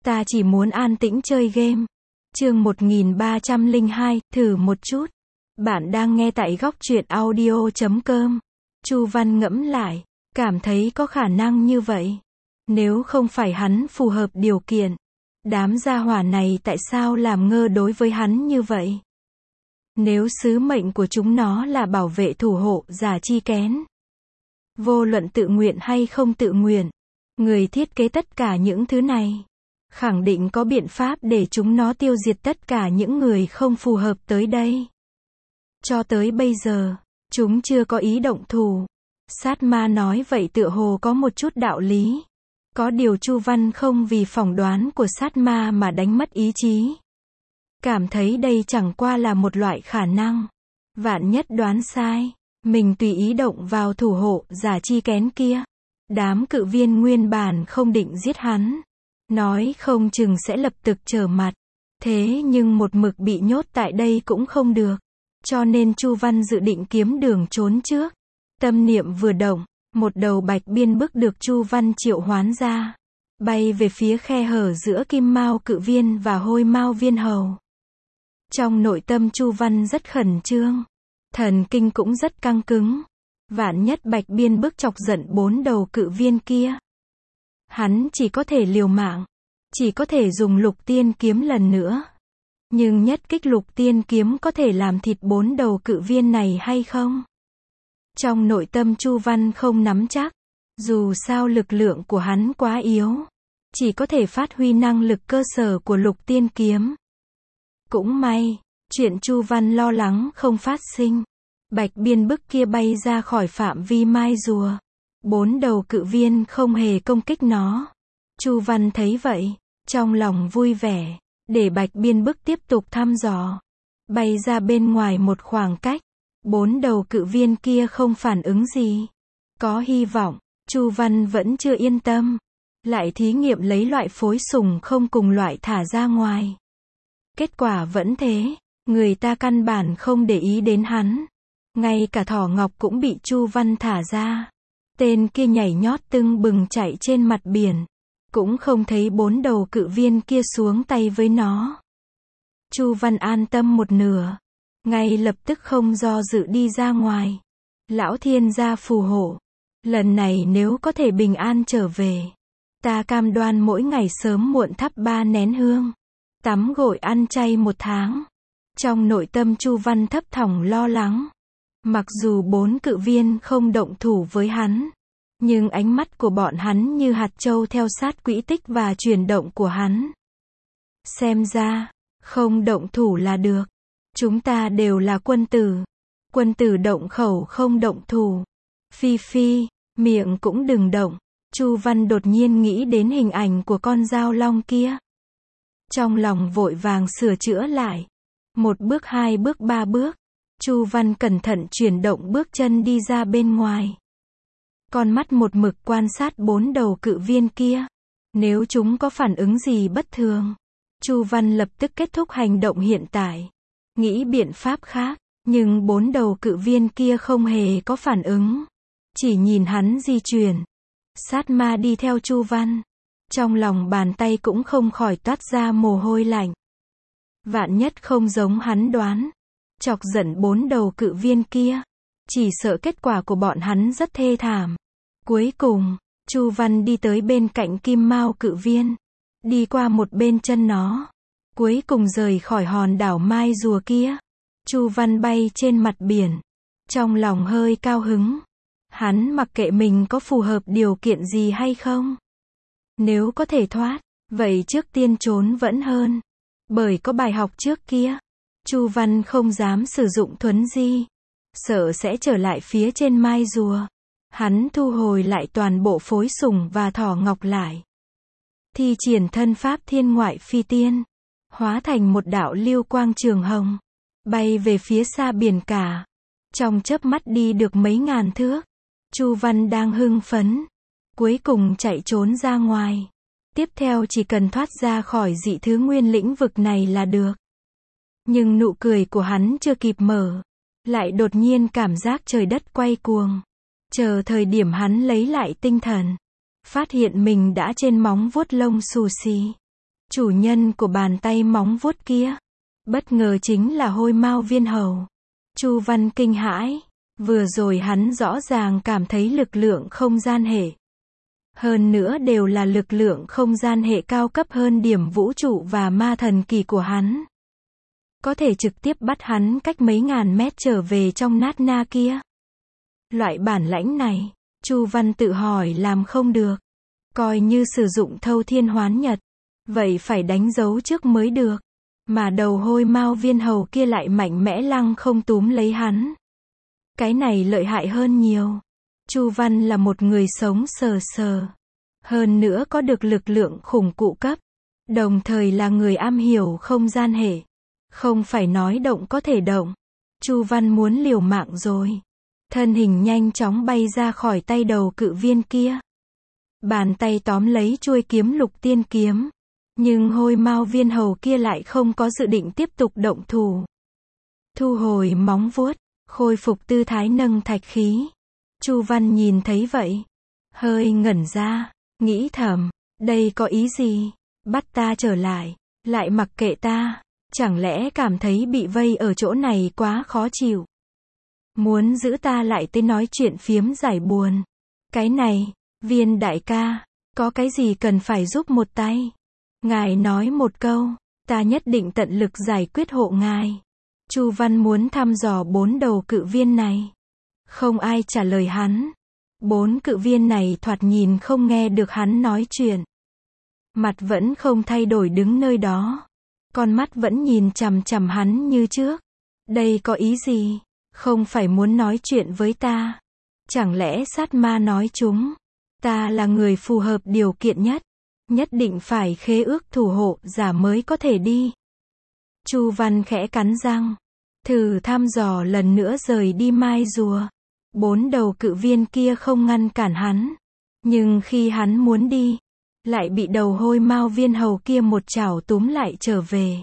Ta chỉ muốn an tĩnh chơi game. Chương 1302, thử một chút. Bạn đang nghe tại góc truyện audio.com. Chu Văn ngẫm lại, cảm thấy có khả năng như vậy. Nếu không phải hắn phù hợp điều kiện, đám gia hỏa này tại sao làm ngơ đối với hắn như vậy? Nếu sứ mệnh của chúng nó là bảo vệ thủ hộ Giả Chi Kén, vô luận tự nguyện hay không tự nguyện, người thiết kế tất cả những thứ này khẳng định có biện pháp để chúng nó tiêu diệt tất cả những người không phù hợp tới đây. Cho tới bây giờ, chúng chưa có ý động thủ. Sát ma nói vậy tựa hồ có một chút đạo lý. Có điều Chu Văn không vì phỏng đoán của sát ma mà đánh mất ý chí. Cảm thấy đây chẳng qua là một loại khả năng. Vạn nhất đoán sai, mình tùy ý động vào thủ hộ Giả Chi Kén kia. Đám cự viên nguyên bản không định giết hắn. Nói không chừng sẽ lập tức trở mặt. Thế nhưng một mực bị nhốt tại đây cũng không được. Cho nên Chu Văn dự định kiếm đường trốn trước. Tâm niệm vừa động, một đầu bạch biên bức được Chu Văn triệu hoán ra. Bay về phía khe hở giữa kim mao cự viên và hôi mao viên hầu. Trong nội tâm Chu Văn rất khẩn trương. Thần kinh cũng rất căng cứng. Vạn nhất bạch biên bức chọc giận 4 đầu cự viên kia. Hắn chỉ có thể liều mạng. Chỉ có thể dùng lục tiên kiếm lần nữa. Nhưng nhất kích lục tiên kiếm có thể làm thịt 4 đầu cự viên này hay không? Trong nội tâm Chu Văn không nắm chắc. Dù sao lực lượng của hắn quá yếu. Chỉ có thể phát huy năng lực cơ sở của lục tiên kiếm. Cũng may, chuyện Chu Văn lo lắng không phát sinh. Bạch biên bức kia bay ra khỏi phạm vi mai rùa. 4 đầu cự viên không hề công kích nó. Chu Văn thấy vậy, trong lòng vui vẻ, để bạch biên bức tiếp tục thăm dò. Bay ra bên ngoài một khoảng cách. 4 đầu cự viên kia không phản ứng gì. Có hy vọng, Chu Văn vẫn chưa yên tâm. Lại thí nghiệm lấy loại phối sùng không cùng loại thả ra ngoài. Kết quả vẫn thế, người ta căn bản không để ý đến hắn. Ngay cả thỏ ngọc cũng bị Chu Văn thả ra. Tên kia nhảy nhót tưng bừng chạy trên mặt biển. Cũng không thấy 4 đầu cự viên kia xuống tay với nó. Chu Văn an tâm một nửa. Ngay lập tức không do dự đi ra ngoài. Lão thiên gia phù hộ. Lần này nếu có thể bình an trở về. Ta cam đoan mỗi ngày sớm muộn thắp 3 nén hương. Tắm gội ăn chay 1 tháng. Trong nội tâm Chu Văn thấp thỏm lo lắng. Mặc dù 4 cự viên không động thủ với hắn. Nhưng ánh mắt của bọn hắn như hạt châu theo sát quỹ tích và chuyển động của hắn. Xem ra, không động thủ là được. Chúng ta đều là quân tử. Quân tử động khẩu không động thủ. Phi phi, miệng cũng đừng động. Chu Văn đột nhiên nghĩ đến hình ảnh của con dao long kia. Trong lòng vội vàng sửa chữa lại. 1 bước 2 bước 3 bước. Chu Văn cẩn thận chuyển động bước chân đi ra bên ngoài. Con mắt một mực quan sát 4 đầu cự viên kia. Nếu chúng có phản ứng gì bất thường, Chu Văn lập tức kết thúc hành động hiện tại. Nghĩ biện pháp khác, nhưng 4 đầu cự viên kia không hề có phản ứng. Chỉ nhìn hắn di chuyển. Sát ma đi theo Chu Văn. Trong lòng bàn tay cũng không khỏi toát ra mồ hôi lạnh. Vạn nhất không giống hắn đoán. Chọc giận 4 đầu cự viên kia. Chỉ sợ kết quả của bọn hắn rất thê thảm. Cuối cùng, Chu Văn đi tới bên cạnh kim mao cự viên. Đi qua một bên chân nó. Cuối cùng rời khỏi hòn đảo mai rùa kia. Chu Văn bay trên mặt biển. Trong lòng hơi cao hứng. Hắn mặc kệ mình có phù hợp điều kiện gì hay không. Nếu có thể thoát, vậy trước tiên trốn vẫn hơn. Bởi có bài học trước kia. Chu Văn không dám sử dụng thuấn di. Sợ sẽ trở lại phía trên mai rùa. Hắn thu hồi lại toàn bộ phối sùng và thỏ ngọc lại. Thi triển thân pháp thiên ngoại phi tiên. Hóa thành một đạo lưu quang trường hồng. Bay về phía xa biển cả. Trong chớp mắt đi được mấy ngàn thước. Chu Văn đang hưng phấn. Cuối cùng chạy trốn ra ngoài. Tiếp theo chỉ cần thoát ra khỏi dị thứ nguyên lĩnh vực này là được. Nhưng nụ cười của hắn chưa kịp mở. Lại đột nhiên cảm giác trời đất quay cuồng. Chờ thời điểm hắn lấy lại tinh thần. Phát hiện mình đã trên móng vuốt lông xù xì. Chủ nhân của bàn tay móng vuốt kia, bất ngờ chính là Hôi Mao Viên Hầu. Chu Văn kinh hãi, vừa rồi hắn rõ ràng cảm thấy lực lượng không gian hệ. Hơn nữa đều là lực lượng không gian hệ cao cấp hơn điểm vũ trụ và ma thần kỳ của hắn. Có thể trực tiếp bắt hắn cách mấy ngàn mét trở về trong nát na kia. Loại bản lãnh này, Chu Văn tự hỏi làm không được. Coi như sử dụng thâu thiên hoán nhật, vậy phải đánh dấu trước mới được. Mà đầu Hôi Mao Viên Hầu kia lại mạnh mẽ lăng không túm lấy hắn. Cái này lợi hại hơn nhiều. Chu Văn là một người sống sờ sờ. Hơn nữa có được lực lượng khủng cụ cấp. Đồng thời là người am hiểu không gian hệ. Không phải nói động có thể động. Chu Văn muốn liều mạng rồi. Thân hình nhanh chóng bay ra khỏi tay đầu cự viên kia. Bàn tay tóm lấy chuôi kiếm Lục Tiên kiếm. Nhưng Hôi Mao Viên Hầu kia lại không có dự định tiếp tục động thủ. Thu hồi móng vuốt, khôi phục tư thái nâng thạch khí. Chu Văn nhìn thấy vậy, hơi ngẩn ra, nghĩ thầm, đây có ý gì? Bắt ta trở lại, lại mặc kệ ta, chẳng lẽ cảm thấy bị vây ở chỗ này quá khó chịu? Muốn giữ ta lại tới nói chuyện phiếm giải buồn. Cái này, Viên đại ca, có cái gì cần phải giúp một tay? Ngài nói một câu, ta nhất định tận lực giải quyết hộ ngài. Chu Văn muốn thăm dò 4 đầu cự viên này. Không ai trả lời hắn. 4 cự viên này thoạt nhìn không nghe được hắn nói chuyện. Mặt vẫn không thay đổi đứng nơi đó. Con mắt vẫn nhìn chằm chằm hắn như trước. Đây có ý gì? Không phải muốn nói chuyện với ta. Chẳng lẽ sát ma nói chúng? Ta là người phù hợp điều kiện nhất. Nhất định phải khế ước thủ hộ giả mới có thể đi. Chu Văn khẽ cắn răng. Thử thăm dò lần nữa rời đi mai rùa. 4 đầu cự viên kia không ngăn cản hắn. Nhưng khi hắn muốn đi, lại bị đầu Hôi Mao Viên Hầu kia một chảo túm lại trở về.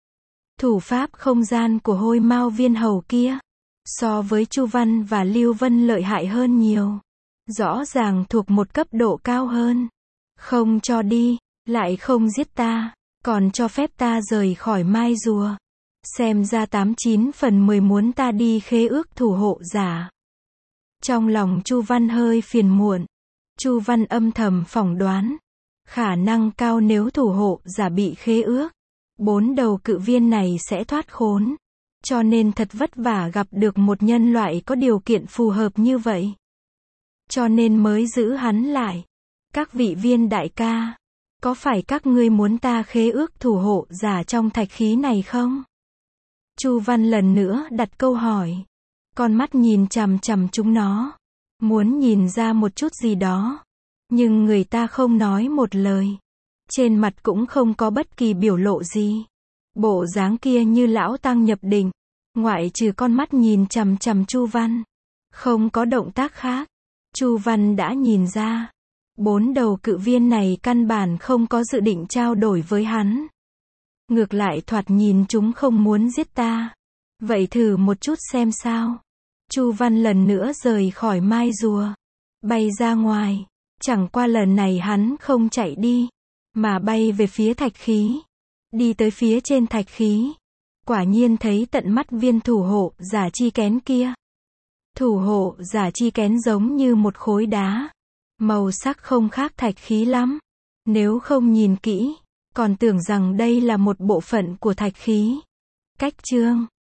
Thủ pháp không gian của Hôi Mao Viên Hầu kia, so với Chu Văn và Lưu Vân lợi hại hơn nhiều. Rõ ràng thuộc một cấp độ cao hơn. Không cho đi, lại không giết ta, còn cho phép ta rời khỏi mai rùa. Xem ra 89 phần 10 muốn ta đi khế ước thủ hộ giả. Trong lòng Chu Văn hơi phiền muộn. Chu Văn âm thầm phỏng đoán. Khả năng cao nếu thủ hộ giả bị khế ước, 4 đầu cự viên này sẽ thoát khốn. Cho nên thật vất vả gặp được một nhân loại có điều kiện phù hợp như vậy. Cho nên mới giữ hắn lại. Các vị Viên đại ca, có phải các ngươi muốn ta khế ước thủ hộ giả trong thạch khí này không? Chu Văn lần nữa đặt câu hỏi. Con mắt nhìn chằm chằm chúng nó. Muốn nhìn ra một chút gì đó. Nhưng người ta không nói một lời. Trên mặt cũng không có bất kỳ biểu lộ gì. Bộ dáng kia như lão tăng nhập định. Ngoại trừ con mắt nhìn chằm chằm Chu Văn. Không có động tác khác. Chu Văn đã nhìn ra. 4 đầu cự viên này căn bản không có dự định trao đổi với hắn. Ngược lại thoạt nhìn chúng không muốn giết ta. Vậy thử một chút xem sao. Chu Văn lần nữa rời khỏi mai rùa. Bay ra ngoài. Chẳng qua lần này hắn không chạy đi. Mà bay về phía thạch khí. Đi tới phía trên thạch khí. Quả nhiên thấy tận mắt viên thủ hộ giả chi kén kia. Thủ hộ giả chi kén giống như một khối đá. Màu sắc không khác thạch khí lắm. Nếu không nhìn kỹ, còn tưởng rằng đây là một bộ phận của thạch khí. Cách chương